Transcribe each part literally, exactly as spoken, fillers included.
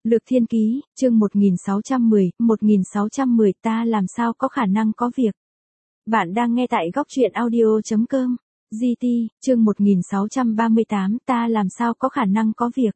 Lược Thiên Ký, chương một nghìn sáu trăm mười, một nghìn sáu trăm mười ta làm sao có khả năng có việc. Bạn đang nghe tại góc truyện audio chấm com. giê tê, chương một nghìn sáu trăm ba mươi tám ta làm sao có khả năng có việc.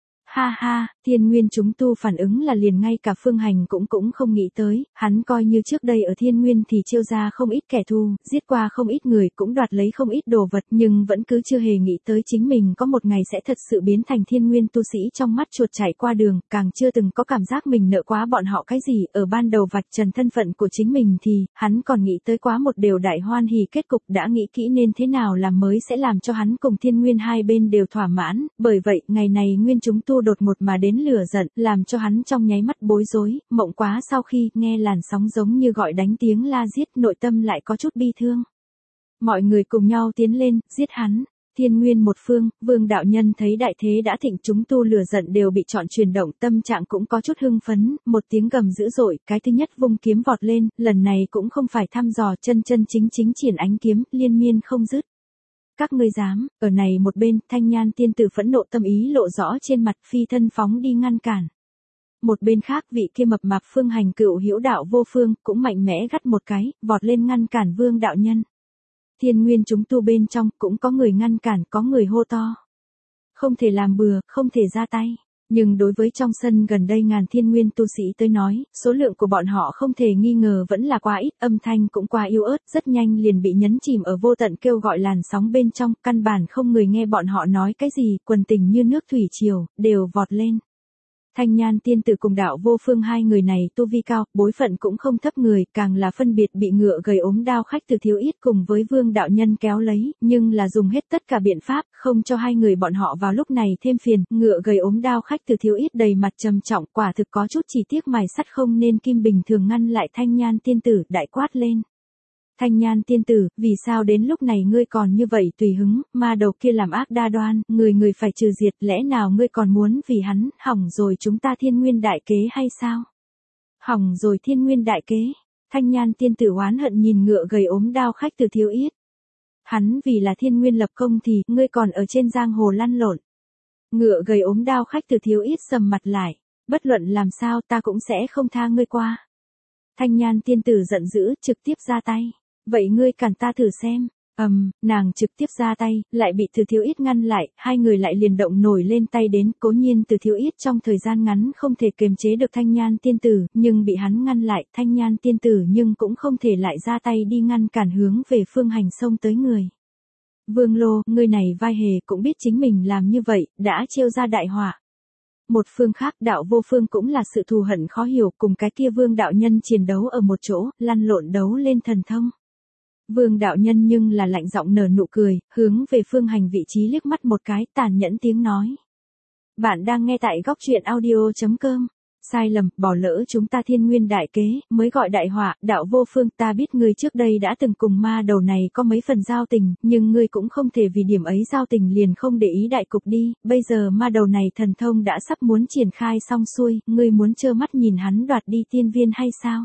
Ha ha, Thiên Nguyên chúng tu phản ứng là liền ngay cả Phương Hành cũng cũng không nghĩ tới, hắn coi như trước đây ở Thiên Nguyên thì chiêu ra không ít kẻ thù, giết qua không ít người cũng đoạt lấy không ít đồ vật nhưng vẫn cứ chưa hề nghĩ tới chính mình có một ngày sẽ thật sự biến thành Thiên Nguyên tu sĩ trong mắt chuột chạy qua đường, càng chưa từng có cảm giác mình nợ quá bọn họ cái gì, ở ban đầu vạch trần thân phận của chính mình thì, hắn còn nghĩ tới quá một điều đại hoan hỉ kết cục đã nghĩ kỹ nên thế nào làm mới sẽ làm cho hắn cùng Thiên Nguyên hai bên đều thỏa mãn, bởi vậy ngày này Nguyên chúng tu đột ngột mà đến lửa giận, làm cho hắn trong nháy mắt bối rối, mộng quá sau khi nghe làn sóng giống như gọi đánh tiếng la giết, nội tâm lại có chút bi thương. Mọi người cùng nhau tiến lên, giết hắn. Thiên Nguyên một phương, Vương đạo nhân thấy đại thế đã thịnh, chúng tu lửa giận đều bị chọn chuyển động, tâm trạng cũng có chút hưng phấn, một tiếng gầm dữ dội, cái thứ nhất vung kiếm vọt lên, lần này cũng không phải thăm dò, chân chân chính chính triển ánh kiếm, liên miên không dứt. Các ngươi dám, ở này một bên, Thanh Nhan tiên tử phẫn nộ tâm ý lộ rõ trên mặt, phi thân phóng đi ngăn cản. Một bên khác vị kia mập mạp Phương Hành cựu hữu đạo vô phương, cũng mạnh mẽ gắt một cái, vọt lên ngăn cản Vương đạo nhân. Thiên Nguyên chúng tu bên trong, cũng có người ngăn cản, có người hô to. Không thể làm bừa, không thể ra tay. Nhưng đối với trong sân gần đây ngàn Thiên Nguyên tu sĩ tới nói, số lượng của bọn họ không thể nghi ngờ vẫn là quá ít, âm thanh cũng quá yếu ớt, rất nhanh liền bị nhấn chìm ở vô tận kêu gọi làn sóng bên trong, căn bản không người nghe bọn họ nói cái gì, quần tình như nước thủy triều, đều vọt lên. Thanh Nhan tiên tử cùng đạo vô phương hai người này tu vi cao, bối phận cũng không thấp người, càng là phân biệt bị ngựa gầy ốm đao khách từ thiếu ít cùng với Vương đạo nhân kéo lấy, nhưng là dùng hết tất cả biện pháp, không cho hai người bọn họ vào lúc này thêm phiền, ngựa gầy ốm đao khách từ thiếu ít đầy mặt trầm trọng, quả thực có chút chỉ tiếc mài sắt không nên kim bình thường ngăn lại Thanh Nhan tiên tử, đại quát lên. Thanh Nhan tiên tử, vì sao đến lúc này ngươi còn như vậy tùy hứng, ma đầu kia làm ác đa đoan, người người phải trừ diệt, lẽ nào ngươi còn muốn vì hắn, hỏng rồi chúng ta Thiên Nguyên đại kế hay sao? Hỏng rồi Thiên Nguyên đại kế, Thanh Nhan tiên tử oán hận nhìn ngựa gầy ốm đao khách từ thiếu ít. Hắn vì là Thiên Nguyên lập công thì, ngươi còn ở trên giang hồ lăn lộn. Ngựa gầy ốm đao khách từ thiếu ít sầm mặt lại, bất luận làm sao ta cũng sẽ không tha ngươi qua. Thanh Nhan tiên tử giận dữ, trực tiếp ra tay. Vậy ngươi cản ta thử xem. Ầm, um, nàng trực tiếp ra tay, lại bị Từ Thiếu Ít ngăn lại, hai người lại liền động nổi lên tay đến, cố nhiên Từ Thiếu Ít trong thời gian ngắn không thể kiềm chế được Thanh Nhan tiên tử, nhưng bị hắn ngăn lại, Thanh Nhan tiên tử nhưng cũng không thể lại ra tay đi ngăn cản hướng về Phương Hành xông tới người. Vương Lô, ngươi này vai hề cũng biết chính mình làm như vậy, đã trêu ra đại họa. Một phương khác đạo vô phương cũng là sự thù hận khó hiểu, cùng cái kia Vương đạo nhân chiến đấu ở một chỗ, lăn lộn đấu lên thần thông. Vương đạo nhân nhưng là lạnh giọng nở nụ cười, hướng về Phương Hành vị trí liếc mắt một cái, tàn nhẫn tiếng nói. Bạn đang nghe tại góc truyện audio chấm com. Sai lầm, bỏ lỡ chúng ta Thiên Nguyên đại kế, mới gọi đại họa, đạo vô phương, ta biết ngươi trước đây đã từng cùng ma đầu này có mấy phần giao tình, nhưng ngươi cũng không thể vì điểm ấy giao tình liền không để ý đại cục đi, bây giờ ma đầu này thần thông đã sắp muốn triển khai xong xuôi, ngươi muốn trơ mắt nhìn hắn đoạt đi tiên viên hay sao?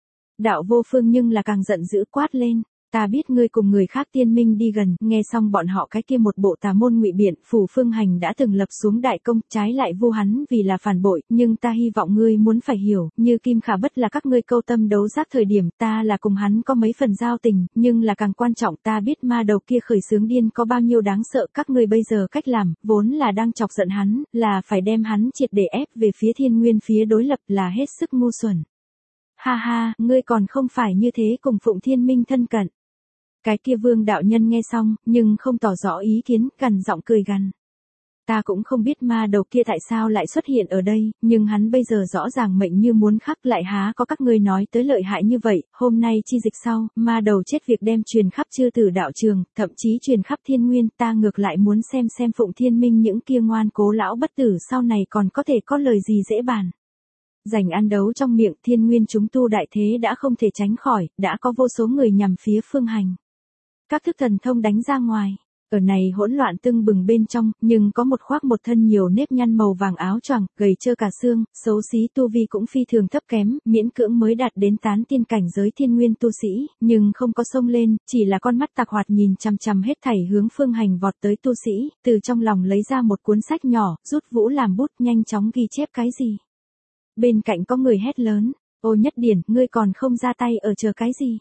Đạo vô phương nhưng là càng giận dữ quát lên. Ta biết ngươi cùng người khác tiên minh đi gần, nghe xong bọn họ cái kia một bộ tà môn ngụy biện, phủ Phương Hành đã từng lập xuống đại công, trái lại vu hắn vì là phản bội, nhưng ta hy vọng ngươi muốn phải hiểu, như Kim Khả Bất là các ngươi câu tâm đấu giác thời điểm, ta là cùng hắn có mấy phần giao tình, nhưng là càng quan trọng ta biết ma đầu kia khởi xướng điên có bao nhiêu đáng sợ, các ngươi bây giờ cách làm, vốn là đang chọc giận hắn, là phải đem hắn triệt để ép về phía Thiên Nguyên phía đối lập là hết sức ngu xuẩn. Ha ha, ngươi còn không phải như thế cùng Phụng Thiên Minh thân cận. Cái kia Vương đạo nhân nghe xong, nhưng không tỏ rõ ý kiến, cằn giọng cười gằn. Ta cũng không biết ma đầu kia tại sao lại xuất hiện ở đây, nhưng hắn bây giờ rõ ràng mệnh như muốn khắc, lại há có các ngươi nói tới lợi hại như vậy, hôm nay chi dịch sau, ma đầu chết việc đem truyền khắp chư tử đạo trường, thậm chí truyền khắp Thiên Nguyên, ta ngược lại muốn xem xem Phụng Thiên Minh những kia ngoan cố lão bất tử sau này còn có thể có lời gì dễ bàn. Giành ăn đấu trong miệng, Thiên Nguyên chúng tu đại thế đã không thể tránh khỏi, đã có vô số người nhằm phía Phương Hành. Các thức thần thông đánh ra ngoài, ở này hỗn loạn tưng bừng bên trong, nhưng có một khoác một thân nhiều nếp nhăn màu vàng áo choàng, gầy trơ cả xương, xấu xí tu vi cũng phi thường thấp kém, miễn cưỡng mới đạt đến tán tiên cảnh giới Thiên Nguyên tu sĩ, nhưng không có xông lên, chỉ là con mắt tạc hoạt nhìn chằm chằm hết thảy hướng Phương Hành vọt tới tu sĩ, từ trong lòng lấy ra một cuốn sách nhỏ, rút vũ làm bút, nhanh chóng ghi chép cái gì. Bên cạnh có người hét lớn, ô Nhất Điển, ngươi còn không ra tay ở chờ cái gì?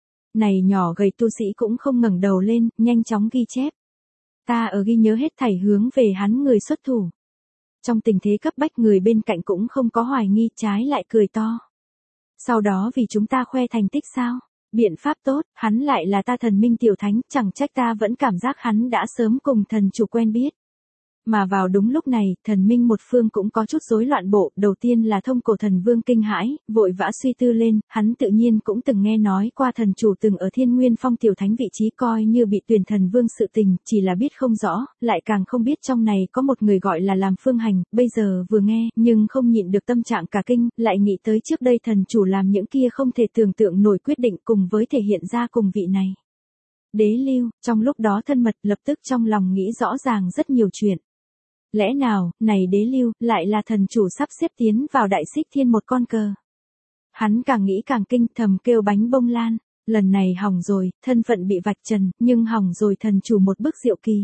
Này nhỏ gầy tu sĩ cũng không ngẩng đầu lên, nhanh chóng ghi chép. Ta ở ghi nhớ hết thảy hướng về hắn người xuất thủ. Trong tình thế cấp bách người bên cạnh cũng không có hoài nghi, trái lại cười to. Sau đó vì chúng ta khoe thành tích sao? Biện pháp tốt, hắn lại là ta thần minh tiểu thánh, chẳng trách ta vẫn cảm giác hắn đã sớm cùng thần chủ quen biết. Mà vào đúng lúc này, thần minh một phương cũng có chút rối loạn bộ, đầu tiên là Thông Cổ Thần Vương kinh hãi, vội vã suy tư lên, hắn tự nhiên cũng từng nghe nói qua thần chủ từng ở Thiên Nguyên Phong tiểu thánh vị trí coi như bị tuyển thần vương sự tình, chỉ là biết không rõ, lại càng không biết trong này có một người gọi là làm Phương Hành, bây giờ vừa nghe, nhưng không nhịn được tâm trạng cả kinh, lại nghĩ tới trước đây thần chủ làm những kia không thể tưởng tượng nổi quyết định cùng với thể hiện ra cùng vị này. Đế Lưu, trong lúc đó thân mật lập tức trong lòng nghĩ rõ ràng rất nhiều chuyện. Lẽ nào, này Đế Lưu, lại là thần chủ sắp xếp tiến vào Đại Xích Thiên một con cờ. Hắn càng nghĩ càng kinh, thầm kêu bánh bông lan, lần này hỏng rồi, thân phận bị vạch trần, nhưng hỏng rồi thần chủ một bước diệu kỳ.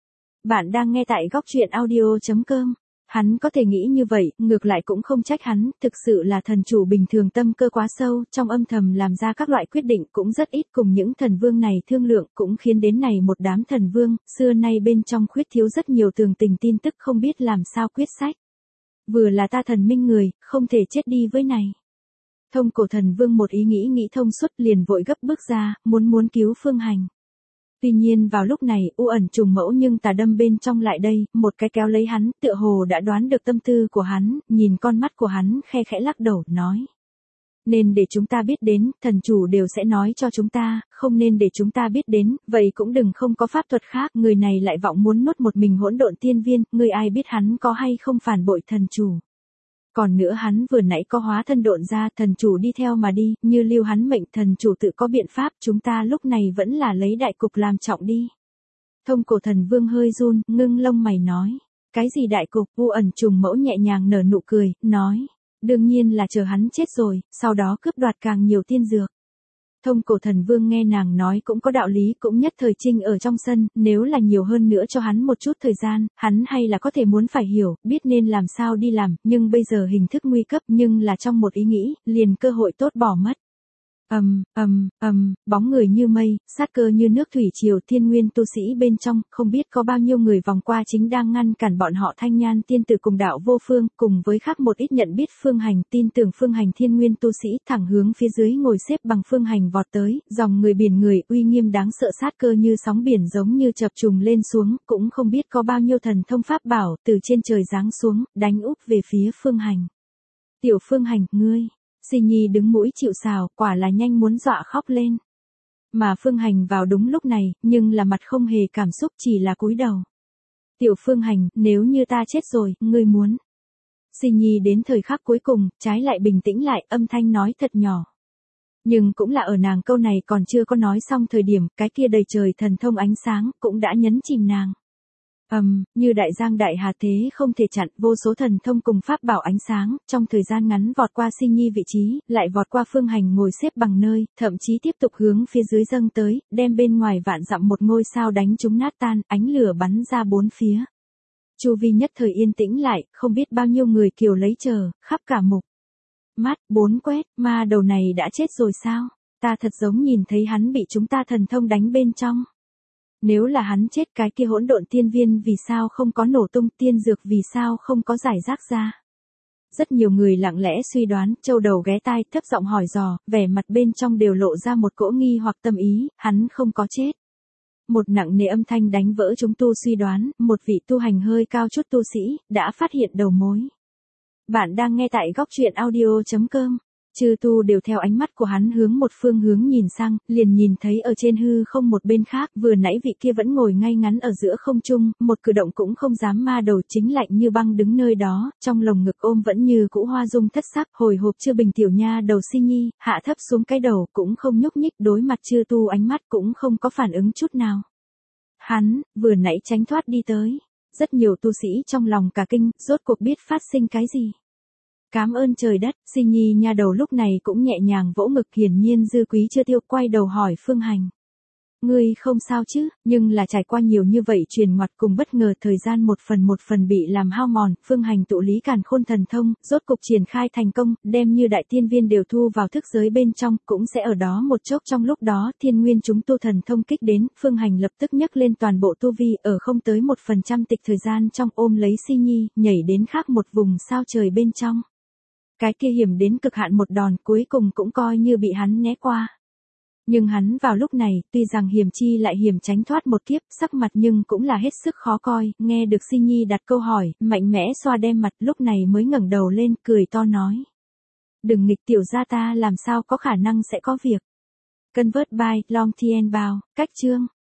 Bạn đang nghe tại góc truyện audio chấm com. Hắn có thể nghĩ như vậy, ngược lại cũng không trách hắn, thực sự là thần chủ bình thường tâm cơ quá sâu, trong âm thầm làm ra các loại quyết định cũng rất ít cùng những thần vương này thương lượng, cũng khiến đến này một đám thần vương, xưa nay bên trong khuyết thiếu rất nhiều tường tình tin tức không biết làm sao quyết sách. Vừa là ta thần minh người, không thể chết đi với này. Thông Cổ Thần Vương một ý nghĩ nghĩ thông suốt liền vội gấp bước ra, muốn muốn cứu Phương Hành. Tuy nhiên vào lúc này, u ẩn trùng mẫu nhưng tà đâm bên trong lại đây, một cái kéo lấy hắn, tựa hồ đã đoán được tâm tư của hắn, nhìn con mắt của hắn, khe khẽ lắc đầu, nói. Nên để chúng ta biết đến, thần chủ đều sẽ nói cho chúng ta, không nên để chúng ta biết đến, vậy cũng đừng không có pháp thuật khác, người này lại vọng muốn nuốt một mình hỗn độn tiên viên, người ai biết hắn có hay không phản bội thần chủ. Còn nữa hắn vừa nãy có hóa thân độn ra, thần chủ đi theo mà đi, như lưu hắn mệnh, thần chủ tự có biện pháp, chúng ta lúc này vẫn là lấy đại cục làm trọng đi. Thông Cổ Thần Vương hơi run, ngưng lông mày nói, cái gì đại cục, u ẩn trùng mẫu nhẹ nhàng nở nụ cười, nói, đương nhiên là chờ hắn chết rồi, sau đó cướp đoạt càng nhiều tiên dược. Thông Cổ Thần Vương nghe nàng nói cũng có đạo lý, cũng nhất thời trinh ở trong sân, nếu là nhiều hơn nữa cho hắn một chút thời gian, hắn hay là có thể muốn phải hiểu, biết nên làm sao đi làm, nhưng bây giờ hình thức nguy cấp, nhưng là trong một ý nghĩ, liền cơ hội tốt bỏ mất. Ầm, ầm, ầm, bóng người như mây, sát cơ như nước thủy triều, thiên nguyên tu sĩ bên trong, không biết có bao nhiêu người vòng qua chính đang ngăn cản bọn họ Thanh Nhan tiên tử cùng đạo vô phương, cùng với khác một ít nhận biết Phương Hành, tin tưởng Phương Hành thiên nguyên tu sĩ, thẳng hướng phía dưới ngồi xếp bằng Phương Hành vọt tới, dòng người biển người, uy nghiêm đáng sợ, sát cơ như sóng biển giống như chập trùng lên xuống, cũng không biết có bao nhiêu thần thông pháp bảo, từ trên trời giáng xuống, đánh úp về phía Phương Hành. Tiểu Phương Hành, ngươi. Si Nhi đứng mũi chịu sào, quả là nhanh muốn dọa khóc lên. Mà Phương Hành vào đúng lúc này, nhưng là mặt không hề cảm xúc, chỉ là cúi đầu. Tiểu Phương Hành, nếu như ta chết rồi, ngươi muốn. Si Nhi đến thời khắc cuối cùng, trái lại bình tĩnh lại, âm thanh nói thật nhỏ. Nhưng cũng là ở nàng câu này còn chưa có nói xong thời điểm, cái kia đầy trời thần thông ánh sáng, cũng đã nhấn chìm nàng. Ầm, um, như đại giang đại hà thế không thể chặn, vô số thần thông cùng pháp bảo ánh sáng, trong thời gian ngắn vọt qua Si Nhi vị trí, lại vọt qua Phương Hành ngồi xếp bằng nơi, thậm chí tiếp tục hướng phía dưới dâng tới, đem bên ngoài vạn dặm một ngôi sao đánh chúng nát tan, ánh lửa bắn ra bốn phía. Chu vi nhất thời yên tĩnh lại, không biết bao nhiêu người kiều lấy chờ, khắp cả mục. Mắt, bốn quét, ma đầu này đã chết rồi sao? Ta thật giống nhìn thấy hắn bị chúng ta thần thông đánh bên trong. Nếu là hắn chết, cái kia hỗn độn tiên viên vì sao không có nổ tung, tiên dược vì sao không có giải rác ra. Rất nhiều người lặng lẽ suy đoán, châu đầu ghé tai, thấp giọng hỏi dò, vẻ mặt bên trong đều lộ ra một cỗ nghi hoặc tâm ý, hắn không có chết. Một nặng nề âm thanh đánh vỡ chúng tu suy đoán, một vị tu hành hơi cao chút tu sĩ, đã phát hiện đầu mối. Bạn đang nghe tại góc truyện audio chấm com. Chư tu đều theo ánh mắt của hắn hướng một phương hướng nhìn sang, liền nhìn thấy ở trên hư không một bên khác, vừa nãy vị kia vẫn ngồi ngay ngắn ở giữa không trung, một cử động cũng không dám ma đầu chính lạnh như băng đứng nơi đó, trong lồng ngực ôm vẫn như cũ hoa dung thất sắc, hồi hộp chưa bình tiểu nha đầu Si Nhi, hạ thấp xuống cái đầu, cũng không nhúc nhích, đối mặt chư tu ánh mắt cũng không có phản ứng chút nào. Hắn, vừa nãy tránh thoát đi tới, rất nhiều tu sĩ trong lòng cả kinh, rốt cuộc biết phát sinh cái gì. Cám ơn trời đất, Si Nhi nha đầu lúc này cũng nhẹ nhàng vỗ ngực, hiển nhiên dư quý chưa tiêu, quay đầu hỏi Phương Hành. Ngươi không sao chứ, nhưng là trải qua nhiều như vậy truyền ngoặt cùng bất ngờ thời gian một phần một phần bị làm hao mòn, phương hành tụ lý càn khôn thần thông, rốt cục triển khai thành công, đem như đại tiên viên đều thu vào thức giới bên trong, cũng sẽ ở đó một chốc trong lúc đó, thiên nguyên chúng tu thần thông kích đến, phương hành lập tức nhấc lên toàn bộ tu vi, ở không tới một phần trăm tịch thời gian trong ôm lấy Si Nhi, nhảy đến khác một vùng sao trời bên trong. Cái kia hiểm đến cực hạn một đòn cuối cùng cũng coi như bị hắn né qua. Nhưng hắn vào lúc này, tuy rằng hiểm chi lại hiểm tránh thoát một kiếp, sắc mặt nhưng cũng là hết sức khó coi, nghe được Si Nhi đặt câu hỏi, mạnh mẽ xoa đem mặt, lúc này mới ngẩng đầu lên, cười to nói. Đừng nghịch tiểu gia ta làm sao có khả năng sẽ có việc. Convert by, Long Tien Bao, cách chương.